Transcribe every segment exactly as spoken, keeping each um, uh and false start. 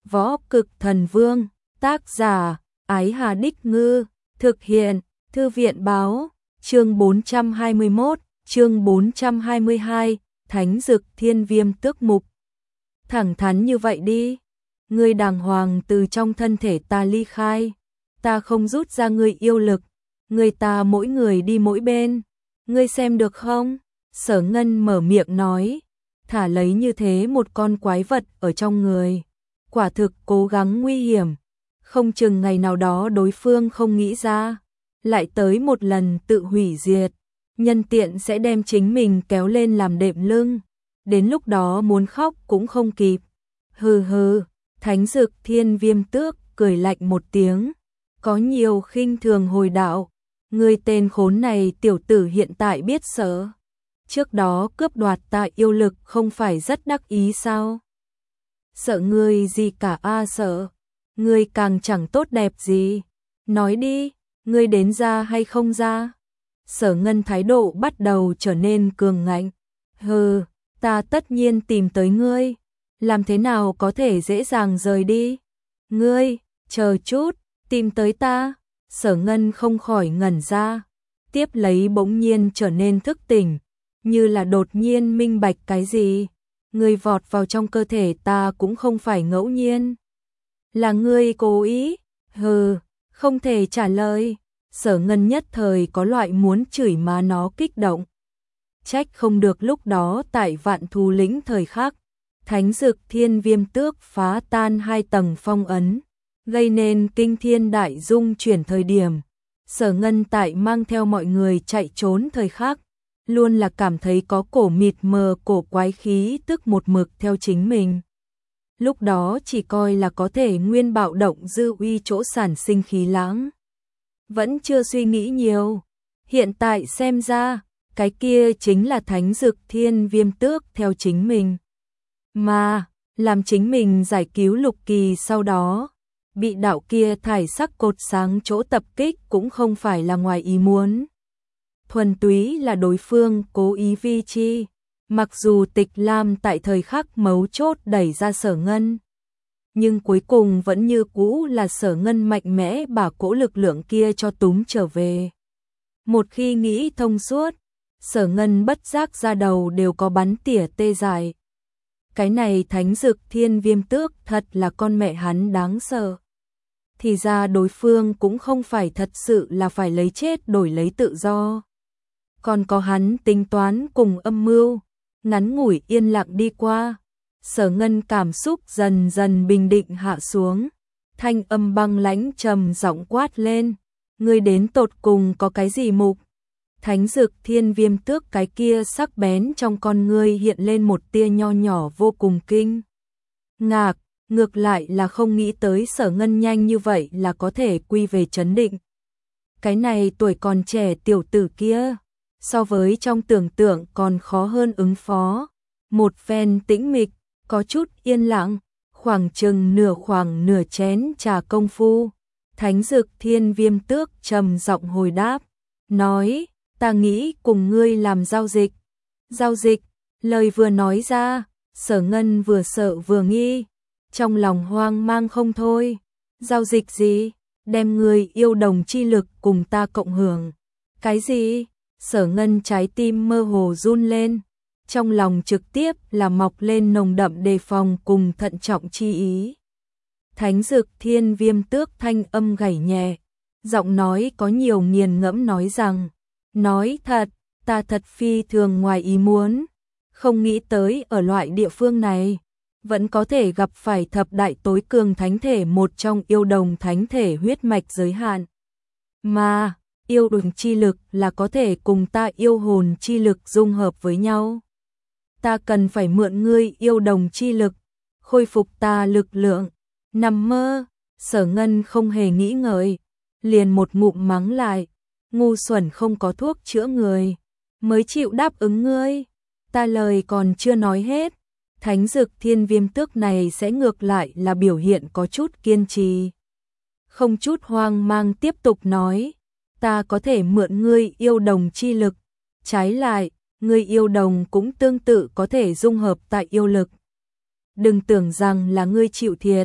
Võ Cực Thần Vương, tác giả, Ái Hà Đích Ngư, thực hiện, Thư viện Báo, chương bốn trăm hai mươi mốt, chương bốn trăm hai mươi hai, Thánh Dực Thiên Viêm Tước Mục. Thẳng thắn như vậy đi, ngươi đàng hoàng từ trong thân thể ta ly khai, ta không rút ra ngươi yêu lực, ngươi ta mỗi người đi mỗi bên, ngươi xem được không? Sở Ngân mở miệng nói, thả lấy như thế một con quái vật ở trong người, quả thực cố gắng nguy hiểm, không chừng ngày nào đó đối phương không nghĩ ra, lại tới một lần tự hủy diệt, nhân tiện sẽ đem chính mình kéo lên làm đệm lưng, đến lúc đó muốn khóc cũng không kịp. Hừ hừ, Thánh Dực Thiên Viêm Tước cười lạnh một tiếng, có nhiều khinh thường hồi đạo, ngươi tên khốn này tiểu tử hiện tại biết sợ. Trước đó cướp đoạt ta yêu lực không phải rất đắc ý sao? Sợ ngươi gì cả a à, sợ, ngươi càng chẳng tốt đẹp gì. Nói đi, ngươi đến ra hay không ra? Sở Ngân thái độ bắt đầu trở nên cường ngạnh. Hừ, ta tất nhiên tìm tới ngươi, làm thế nào có thể dễ dàng rời đi? Ngươi, chờ chút, tìm tới ta. Sở Ngân không khỏi ngẩn ra, tiếp lấy bỗng nhiên trở nên thức tỉnh, như là đột nhiên minh bạch cái gì. Ngươi vọt vào trong cơ thể ta cũng không phải ngẫu nhiên. Là ngươi cố ý? Hừ, không thể trả lời. Sở Ngân nhất thời có loại muốn chửi má nó kích động. Trách không được lúc đó tại Vạn Thú Lĩnh thời khắc, Thánh Dực Thiên Viêm Tước phá tan hai tầng phong ấn, gây nên kinh thiên đại dung chuyển thời điểm. Sở Ngân tại mang theo mọi người chạy trốn thời khắc, luôn là cảm thấy có cổ mịt mờ cổ quái khí tức một mực theo chính mình. Lúc đó chỉ coi là có thể nguyên bạo động dư uy chỗ sản sinh khí lãng. Vẫn chưa suy nghĩ nhiều, hiện tại xem ra, cái kia chính là Thánh Dực Thiên Viêm Tước theo chính mình. Mà, làm chính mình giải cứu Lục Kỳ sau đó, bị đạo kia thải sắc cột sáng chỗ tập kích cũng không phải là ngoài ý muốn. Thuần túy là đối phương cố ý vi chi, mặc dù Tịch Lam tại thời khắc mấu chốt đẩy ra Sở Ngân, nhưng cuối cùng vẫn như cũ là Sở Ngân mạnh mẽ bả cỗ lực lượng kia cho túm trở về. Một khi nghĩ thông suốt, Sở Ngân bất giác ra đầu đều có bắn tỉa tê dại. Cái này Thánh Dực Thiên Viêm Tước thật là con mẹ hắn đáng sợ. Thì ra đối phương cũng không phải thật sự là phải lấy chết đổi lấy tự do. Còn có hắn tính toán cùng âm mưu. Ngắn ngủi yên lặng đi qua, Sở Ngân cảm xúc dần dần bình định hạ xuống, thanh âm băng lãnh trầm giọng quát lên, ngươi đến tột cùng có cái gì mục? Thánh Dực Thiên Viêm Tước cái kia sắc bén trong con ngươi hiện lên một tia nho nhỏ vô cùng kinh ngạc, ngược lại là không nghĩ tới Sở Ngân nhanh như vậy là có thể quy về trấn định. Cái này tuổi còn trẻ tiểu tử kia, so với trong tưởng tượng còn khó hơn ứng phó. Một phen tĩnh mịch, có chút yên lặng, khoảng chừng nửa khoảng nửa chén trà công phu, Thánh Dực Thiên Viêm Tước trầm giọng hồi đáp, nói, ta nghĩ cùng ngươi làm giao dịch. Giao dịch, lời vừa nói ra, Sở Ngân vừa sợ vừa nghi, trong lòng hoang mang không thôi. Giao dịch gì? Đem ngươi yêu đồng chi lực cùng ta cộng hưởng. Cái gì? Sở Ngân trái tim mơ hồ run lên, trong lòng trực tiếp là mọc lên nồng đậm đề phòng cùng thận trọng chi ý. Thánh Dực Thiên Viêm Tước thanh âm gảy nhẹ, giọng nói có nhiều nghiền ngẫm nói rằng, nói thật, ta thật phi thường ngoài ý muốn, không nghĩ tới ở loại địa phương này, vẫn có thể gặp phải thập đại tối cường thánh thể một trong yêu đồng thánh thể huyết mạch giới hạn. Mà, yêu đồng chi lực là có thể cùng ta yêu hồn chi lực dung hợp với nhau. Ta cần phải mượn ngươi yêu đồng chi lực, khôi phục ta lực lượng. Nằm mơ, Sở Ngân không hề nghĩ ngợi, liền một ngụm mắng lại, ngu xuẩn không có thuốc chữa người, mới chịu đáp ứng ngươi. Ta lời còn chưa nói hết, Thánh Dực Thiên Viêm Tước này sẽ ngược lại là biểu hiện có chút kiên trì. Không chút hoang mang tiếp tục nói, ta có thể mượn ngươi yêu đồng chi lực, trái lại, ngươi yêu đồng cũng tương tự có thể dung hợp tại yêu lực. Đừng tưởng rằng là ngươi chịu thiệt,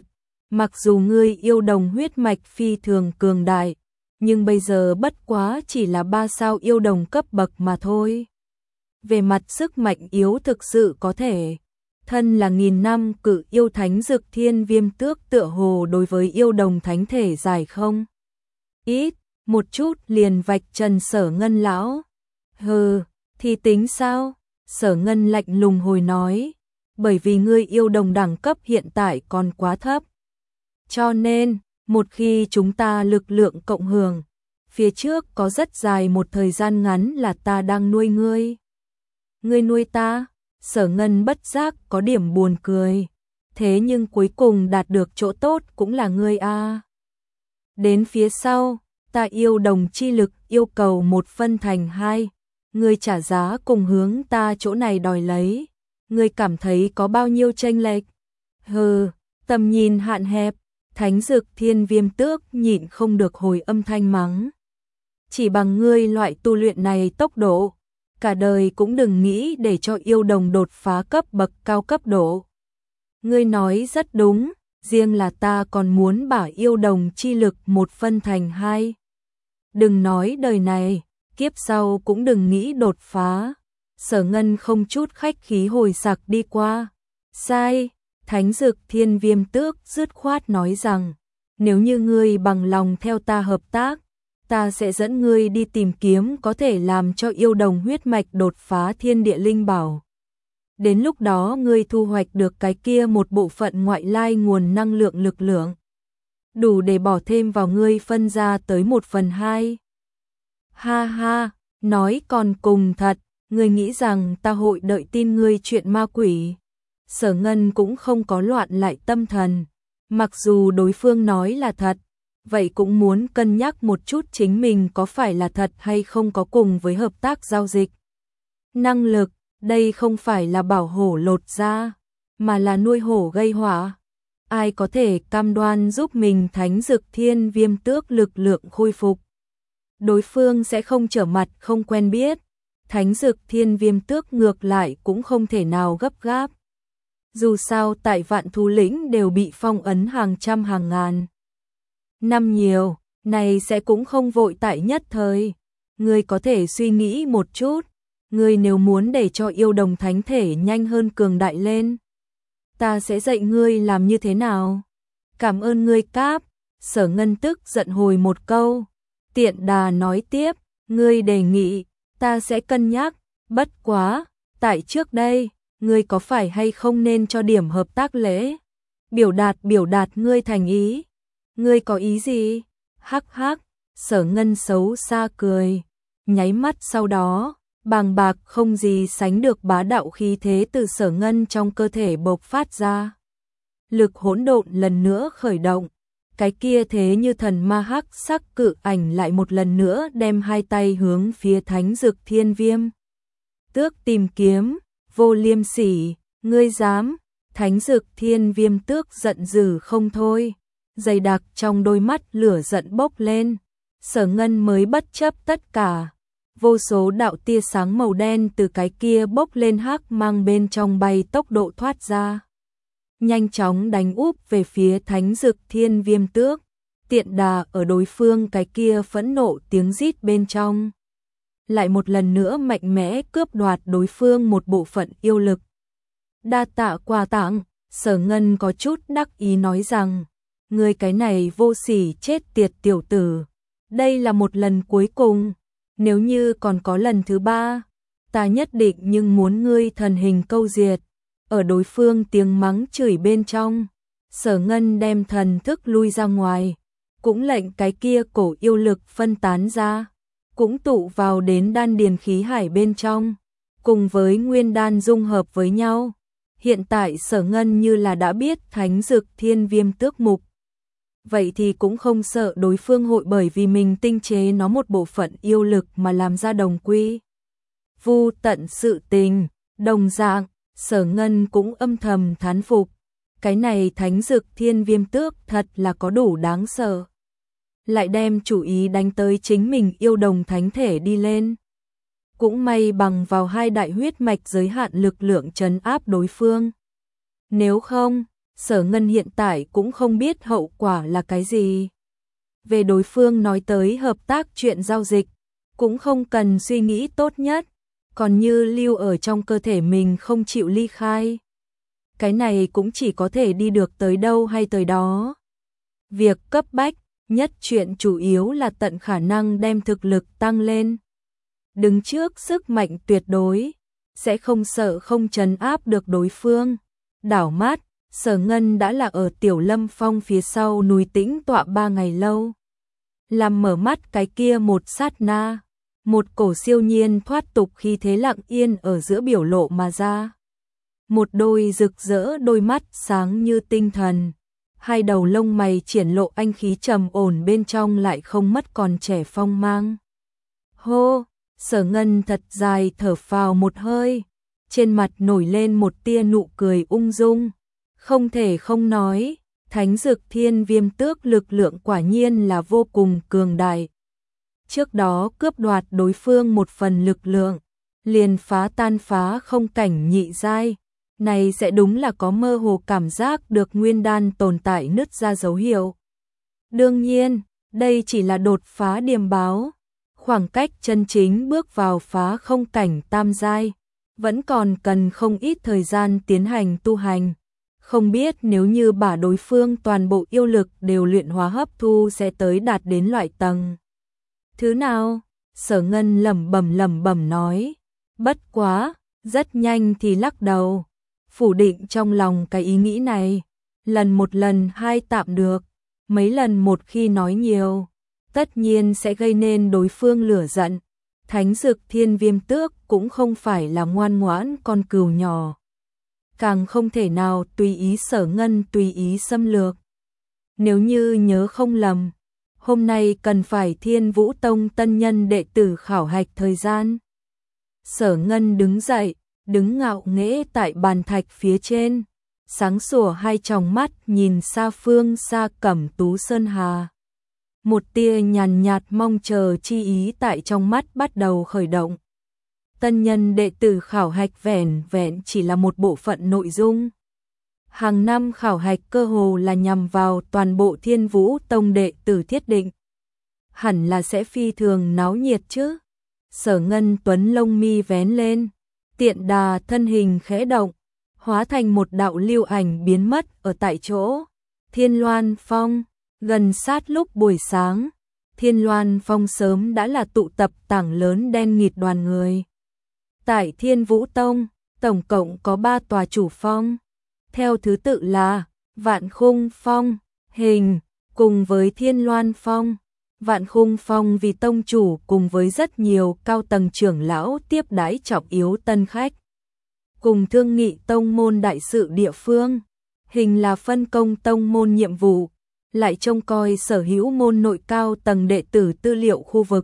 Mặc dù ngươi yêu đồng huyết mạch phi thường cường đại, nhưng bây giờ bất quá chỉ là ba sao yêu đồng cấp bậc mà thôi. Về mặt sức mạnh yếu thực sự có thể, thân là nghìn năm cự yêu thánh Dực Thiên Viêm Tước tựa hồ đối với yêu đồng thánh thể dài không? Ít, một chút liền vạch trần Sở Ngân lão. Hừ, thì tính sao? Sở Ngân lạnh lùng hồi nói, bởi vì ngươi yêu đồng đẳng cấp hiện tại còn quá thấp. Cho nên, một khi chúng ta lực lượng cộng hưởng, phía trước có rất dài một thời gian ngắn là ta đang nuôi ngươi. Ngươi nuôi ta? Sở Ngân bất giác có điểm buồn cười. Thế nhưng cuối cùng đạt được chỗ tốt cũng là ngươi a. Đến phía sau, ta yêu đồng chi lực yêu cầu một phân thành hai. Ngươi trả giá cùng hướng ta chỗ này đòi lấy. Ngươi cảm thấy có bao nhiêu chênh lệch? Hừ, tầm nhìn hạn hẹp. Thánh Dực Thiên Viêm Tước nhịn không được hồi âm thanh mắng. Chỉ bằng ngươi loại tu luyện này tốc độ, cả đời cũng đừng nghĩ để cho yêu đồng đột phá cấp bậc cao cấp độ. Ngươi nói rất đúng, riêng là ta còn muốn bả yêu đồng chi lực một phân thành hai. Đừng nói đời này, kiếp sau cũng đừng nghĩ đột phá. Sở Ngân không chút khách khí hồi sặc đi qua. Sai, Thánh Dực Thiên Viêm Tước dứt khoát nói rằng, nếu như ngươi bằng lòng theo ta hợp tác, ta sẽ dẫn ngươi đi tìm kiếm có thể làm cho yêu đồng huyết mạch đột phá thiên địa linh bảo. Đến lúc đó ngươi thu hoạch được cái kia một bộ phận ngoại lai nguồn năng lượng lực lượng, đủ để bỏ thêm vào ngươi phân ra tới một phần hai. Ha ha, nói còn cùng thật, ngươi nghĩ rằng ta hội đợi tin ngươi chuyện ma quỷ. Sở Ngân cũng không có loạn lại tâm thần, mặc dù đối phương nói là thật, vậy cũng muốn cân nhắc một chút chính mình có phải là thật hay không có cùng với hợp tác giao dịch. Năng lực, đây không phải là bảo hổ lột da, mà là nuôi hổ gây họa. Ai có thể cam đoan giúp mình Thánh Dực Thiên Viêm Tước lực lượng khôi phục? Đối phương sẽ không trở mặt không quen biết, Thánh Dực Thiên Viêm Tước ngược lại cũng không thể nào gấp gáp. Dù sao tại Vạn Thú Lĩnh đều bị phong ấn hàng trăm hàng ngàn năm nhiều, này sẽ cũng không vội tại nhất thời. Ngươi có thể suy nghĩ một chút, ngươi nếu muốn để cho yêu đồng thánh thể nhanh hơn cường đại lên, ta sẽ dạy ngươi làm như thế nào. Cảm ơn ngươi Cáp. Sở Ngân tức giận hồi một câu. Tiện Đà nói tiếp, ngươi đề nghị, ta sẽ cân nhắc, bất quá, tại trước đây, ngươi có phải hay không nên cho điểm hợp tác lễ? Biểu đạt biểu đạt ngươi thành ý. Ngươi có ý gì? Hắc hắc, Sở Ngân xấu xa cười. Nháy mắt sau đó, bàng bạc không gì sánh được bá đạo khí thế từ Sở Ngân trong cơ thể bộc phát ra. Lực hỗn độn lần nữa khởi động. Cái kia thế như thần ma hắc sắc cự ảnh lại một lần nữa đem hai tay hướng phía Thánh Dực Thiên Viêm Tước tìm kiếm. Vô liêm sỉ, ngươi dám? Thánh Dực Thiên Viêm Tước giận dữ không thôi, dày đặc trong đôi mắt lửa giận bốc lên. Sở Ngân mới bất chấp tất cả, vô số đạo tia sáng màu đen từ cái kia bốc lên hắc mang bên trong bay tốc độ thoát ra, nhanh chóng đánh úp về phía Thánh Dực Thiên Viêm Tước. Tiện Đà ở đối phương cái kia phẫn nộ tiếng rít bên trong, lại một lần nữa mạnh mẽ cướp đoạt đối phương một bộ phận yêu lực. Đa tạ quà tặng. Sở Ngân có chút đắc ý nói rằng, ngươi cái này vô sỉ chết tiệt tiểu tử, đây là một lần cuối cùng, nếu như còn có lần thứ ba, ta nhất định nhưng muốn ngươi thần hình câu diệt. Ở đối phương tiếng mắng chửi bên trong, Sở Ngân đem thần thức lui ra ngoài, cũng lệnh cái kia cổ yêu lực phân tán ra, cũng tụ vào đến đan điền khí hải bên trong, cùng với nguyên đan dung hợp với nhau. Hiện tại Sở Ngân như là đã biết Thánh Dực Thiên Viêm Tước mục, vậy thì cũng không sợ đối phương hội bởi vì mình tinh chế nó một bộ phận yêu lực mà làm ra đồng quy vu tận sự tình. Đồng dạng, Sở Ngân cũng âm thầm thán phục, cái này Thánh Dực Thiên Viêm Tước thật là có đủ đáng sợ, lại đem chủ ý đánh tới chính mình yêu đồng thánh thể đi lên. Cũng may bằng vào hai đại huyết mạch giới hạn lực lượng trấn áp đối phương. Nếu không, Sở Ngân hiện tại cũng không biết hậu quả là cái gì. Về đối phương nói tới hợp tác chuyện giao dịch, cũng không cần suy nghĩ tốt nhất, còn như lưu ở trong cơ thể mình không chịu ly khai. Cái này cũng chỉ có thể đi được tới đâu hay tới đó. Việc cấp bách nhất chuyện chủ yếu là tận khả năng đem thực lực tăng lên. Đứng trước sức mạnh tuyệt đối, sẽ không sợ không trấn áp được đối phương. Đảo mắt, Sở Ngân đã là ở Tiểu Lâm Phong phía sau núi tĩnh tọa ba ngày lâu. Làm mở mắt cái kia một sát na, một cổ siêu nhiên thoát tục khí thế lặng yên ở giữa biểu lộ mà ra. Một đôi rực rỡ đôi mắt sáng như tinh thần, hai đầu lông mày triển lộ anh khí trầm ổn bên trong lại không mất còn trẻ phong mang. Hô, Sở Ngân thật dài thở phào một hơi, trên mặt nổi lên một tia nụ cười ung dung. Không thể không nói, Thánh Dực Thiên Viêm Tước lực lượng quả nhiên là vô cùng cường đại. Trước đó cướp đoạt đối phương một phần lực lượng, liền phá tan phá không cảnh nhị giai, này sẽ đúng là có mơ hồ cảm giác được nguyên đan tồn tại nứt ra dấu hiệu. Đương nhiên, đây chỉ là đột phá điềm báo, khoảng cách chân chính bước vào phá không cảnh tam giai, vẫn còn cần không ít thời gian tiến hành tu hành. Không biết nếu như bả đối phương toàn bộ yêu lực đều luyện hóa hấp thu sẽ tới đạt đến loại tầng thứ nào? Sở Ngân lẩm bẩm lẩm bẩm nói, bất quá, rất nhanh thì lắc đầu, phủ định trong lòng cái ý nghĩ này, lần một lần hai tạm được, mấy lần một khi nói nhiều, tất nhiên sẽ gây nên đối phương lửa giận. Thánh Dực Thiên Viêm Tước cũng không phải là ngoan ngoãn con cừu nhỏ, càng không thể nào tùy ý Sở Ngân tùy ý xâm lược. Nếu như nhớ không lầm, hôm nay cần phải Thiên Vũ Tông tân nhân đệ tử khảo hạch thời gian. Sở Ngân đứng dậy, đứng ngạo nghễ tại bàn thạch phía trên, sáng sủa hai tròng mắt nhìn xa phương xa Cẩm Tú Sơn Hà. Một tia nhàn nhạt mong chờ chi ý tại trong mắt bắt đầu khởi động. Tân nhân đệ tử khảo hạch vẻn vẹn chỉ là một bộ phận nội dung. Hàng năm khảo hạch cơ hồ là nhằm vào toàn bộ Thiên Vũ Tông đệ tử thiết định. Hẳn là sẽ phi thường náo nhiệt chứ. Sở Ngân Tuấn lông mi vén lên, tiện đà thân hình khẽ động, hóa thành một đạo lưu ảnh biến mất ở tại chỗ. Thiên Loan Phong, gần sát lúc buổi sáng, Thiên Loan Phong sớm đã là tụ tập tảng lớn đen nghịt đoàn người. Tại Thiên Vũ Tông, tổng cộng có ba tòa chủ phong, theo thứ tự là Vạn Khung Phong, Hình, cùng với Thiên Loan Phong. Vạn Khung Phong vì tông chủ cùng với rất nhiều cao tầng trưởng lão tiếp đãi trọng yếu tân khách, cùng thương nghị tông môn đại sự địa phương. Hình là phân công tông môn nhiệm vụ, lại trông coi sở hữu môn nội cao tầng đệ tử tư liệu khu vực.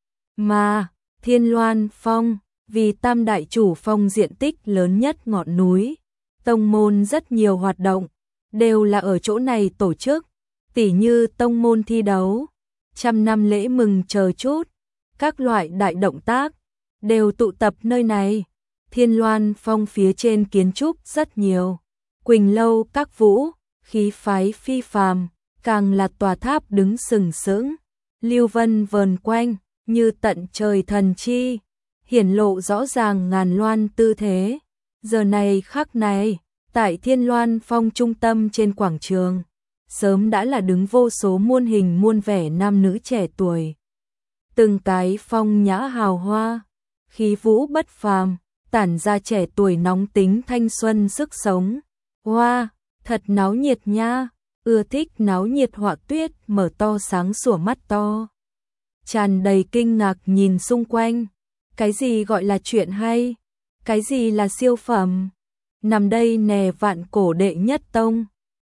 Mà Thiên Loan Phong vì tam đại chủ phong diện tích lớn nhất ngọn núi, tông môn rất nhiều hoạt động đều là ở chỗ này tổ chức, tỉ như tông môn thi đấu, trăm năm lễ mừng chờ chút, các loại đại động tác đều tụ tập nơi này. Thiên Loan Phong phía trên kiến trúc rất nhiều, Quỳnh lâu các vũ, khí phái phi phàm, càng là tòa tháp đứng sừng sững, lưu vân vờn quanh như tận trời thần chi, hiển lộ rõ ràng ngàn loan tư thế. Giờ này khắc này, tại Thiên Loan Phong trung tâm trên quảng trường, sớm đã là đứng vô số muôn hình muôn vẻ nam nữ trẻ tuổi. Từng cái phong nhã hào hoa, khí vũ bất phàm, tản ra trẻ tuổi nóng tính thanh xuân sức sống. Hoa, wow, thật náo nhiệt nha, ưa thích náo nhiệt Họa Tuyết mở to sáng sủa mắt to, tràn đầy kinh ngạc nhìn xung quanh. Cái gì gọi là chuyện hay? Cái gì là siêu phẩm? Nằm đây nè, vạn cổ đệ nhất tông,